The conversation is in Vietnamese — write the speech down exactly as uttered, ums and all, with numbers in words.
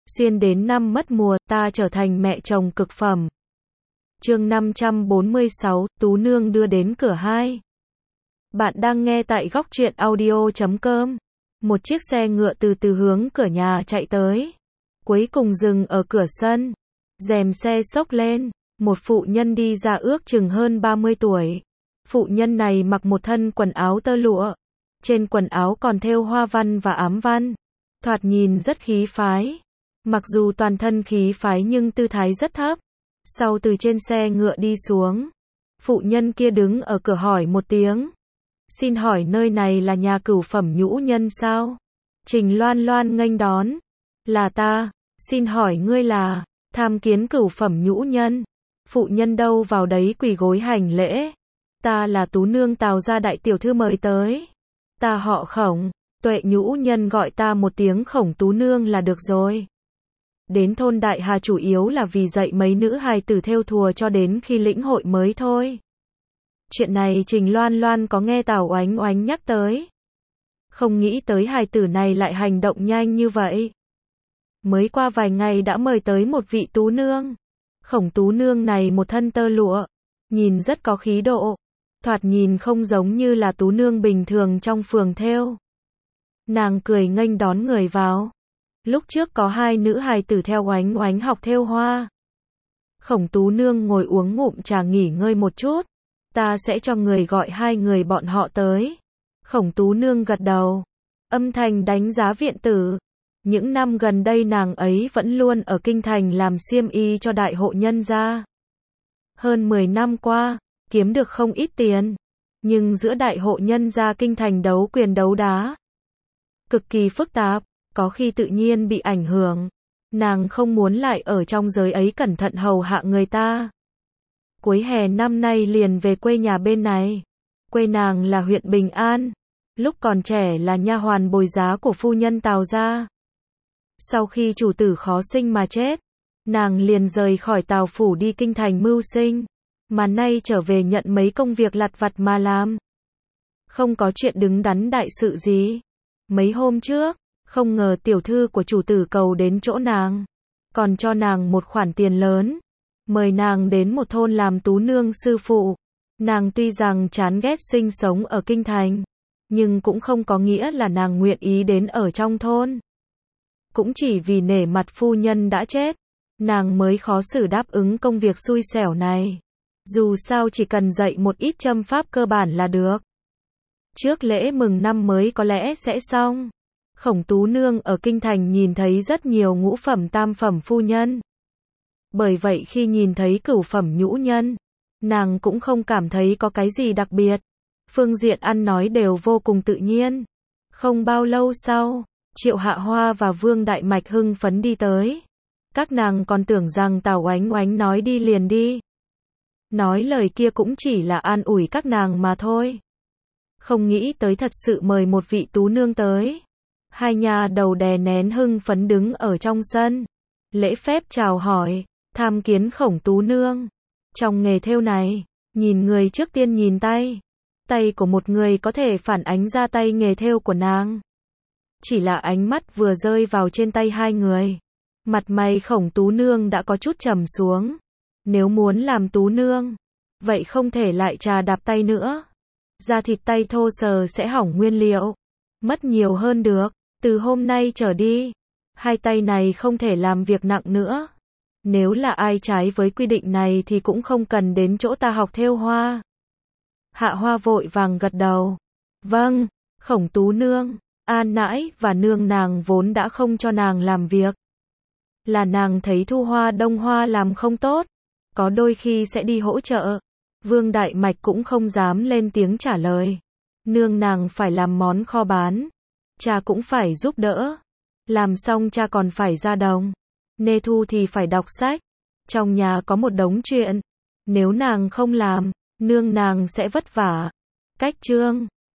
Xuyên đến năm mất mùa, ta trở thành mẹ chồng cực phẩm. Chương năm trăm bốn mươi sáu, Tú Nương đưa đến cửa hai. Bạn đang nghe tại góc truyện audio chấm com. Một chiếc xe ngựa từ từ hướng cửa nhà chạy tới. Cuối cùng dừng ở cửa sân. Rèm xe xốc lên. Một phụ nhân đi ra ước chừng hơn ba mươi tuổi. Phụ nhân này mặc một thân quần áo tơ lụa. Trên quần áo còn thêu hoa văn và ám văn. Thoạt nhìn rất khí phái. Mặc dù toàn thân khí phái nhưng tư thái rất thấp. Sau từ trên xe ngựa đi xuống, phụ nhân kia đứng ở cửa hỏi một tiếng. Xin hỏi nơi này là nhà cửu phẩm nhũ nhân sao? Trình Loan Loan nghênh đón. Là ta, xin hỏi ngươi là, tham kiến cửu phẩm nhũ nhân. Phụ nhân đâu vào đấy quỳ gối hành lễ. Ta là Tú Nương Tào gia đại tiểu thư mời tới. Ta họ Khổng, Tuệ nhũ nhân gọi ta một tiếng Khổng Tú Nương là được rồi. Đến thôn Đại Hà chủ yếu là vì dạy mấy nữ hài tử thêu thùa cho đến khi lĩnh hội mới thôi. Chuyện này Trình Loan Loan có nghe Tào Oánh Oánh nhắc tới. Không nghĩ tới hài tử này lại hành động nhanh như vậy. Mới qua vài ngày đã mời tới một vị Tú Nương. Khổng Tú Nương này một thân tơ lụa, nhìn rất có khí độ. Thoạt nhìn không giống như là Tú Nương bình thường trong phường thêu. Nàng cười nghênh đón người vào. Lúc trước có hai nữ hài tử theo Oánh Oánh học thêu hoa. Khổng Tú Nương ngồi uống ngụm trà nghỉ ngơi một chút. Ta sẽ cho người gọi hai người bọn họ tới. Khổng Tú Nương gật đầu. Âm thầm đánh giá viện tử. Những năm gần đây nàng ấy vẫn luôn ở kinh thành làm xiêm y cho đại hộ nhân gia. Hơn mười năm qua, kiếm được không ít tiền. Nhưng giữa đại hộ nhân gia kinh thành đấu quyền đấu đá cực kỳ phức tạp. Có khi tự nhiên bị ảnh hưởng. Nàng không muốn lại ở trong giới ấy cẩn thận hầu hạ người ta. Cuối hè năm nay liền về quê nhà bên này. Quê nàng là huyện Bình An. Lúc còn trẻ là nha hoàn bồi giá của phu nhân Tào gia. Sau khi chủ tử khó sinh mà chết, nàng liền rời khỏi Tào phủ đi kinh thành mưu sinh. Mà nay trở về nhận mấy công việc lặt vặt mà làm. Không có chuyện đứng đắn đại sự gì. Mấy hôm trước, không ngờ tiểu thư của chủ tử cầu đến chỗ nàng, còn cho nàng một khoản tiền lớn, mời nàng đến một thôn làm Tú Nương sư phụ. Nàng tuy rằng chán ghét sinh sống ở kinh thành, nhưng cũng không có nghĩa là nàng nguyện ý đến ở trong thôn. Cũng chỉ vì nể mặt phu nhân đã chết, nàng mới khó xử đáp ứng công việc xui xẻo này. Dù sao chỉ cần dạy một ít châm pháp cơ bản là được. Trước lễ mừng năm mới có lẽ sẽ xong. Khổng Tú Nương ở kinh thành nhìn thấy rất nhiều ngũ phẩm tam phẩm phu nhân. Bởi vậy khi nhìn thấy cửu phẩm nhũ nhân, nàng cũng không cảm thấy có cái gì đặc biệt. Phương diện ăn nói đều vô cùng tự nhiên. Không bao lâu sau, Triệu Hạ Hoa và Vương Đại Mạch hưng phấn đi tới. Các nàng còn tưởng rằng Tào Oánh Oánh nói đi liền đi. Nói lời kia cũng chỉ là an ủi các nàng mà thôi. Không nghĩ tới thật sự mời một vị Tú Nương tới. Hai nhà đầu đè nén hưng phấn đứng ở trong sân. Lễ phép chào hỏi, tham kiến Khổng Tú Nương. Trong nghề thêu này, nhìn người trước tiên nhìn tay. Tay của một người có thể phản ánh ra tay nghề thêu của nàng. Chỉ là ánh mắt vừa rơi vào trên tay hai người. Mặt mày Khổng Tú Nương đã có chút trầm xuống. Nếu muốn làm Tú Nương, vậy không thể lại trà đạp tay nữa. Da thịt tay thô sờ sẽ hỏng nguyên liệu. Mất nhiều hơn được. Từ hôm nay trở đi, hai tay này không thể làm việc nặng nữa. Nếu là ai trái với quy định này thì cũng không cần đến chỗ ta học thêu hoa. Hạ Hoa vội vàng gật đầu. Vâng, Khổng Tú Nương, An nãi và nương nàng vốn đã không cho nàng làm việc. Là nàng thấy thu hoa đông hoa làm không tốt, có đôi khi sẽ đi hỗ trợ. Vương Đại Mạch cũng không dám lên tiếng trả lời. Nương nàng phải làm món kho bán. Cha cũng phải giúp đỡ. Làm xong cha còn phải ra đồng. Nê Thu thì phải đọc sách. Trong nhà có một đống chuyện. Nếu nàng không làm, nương nàng sẽ vất vả. Cách chương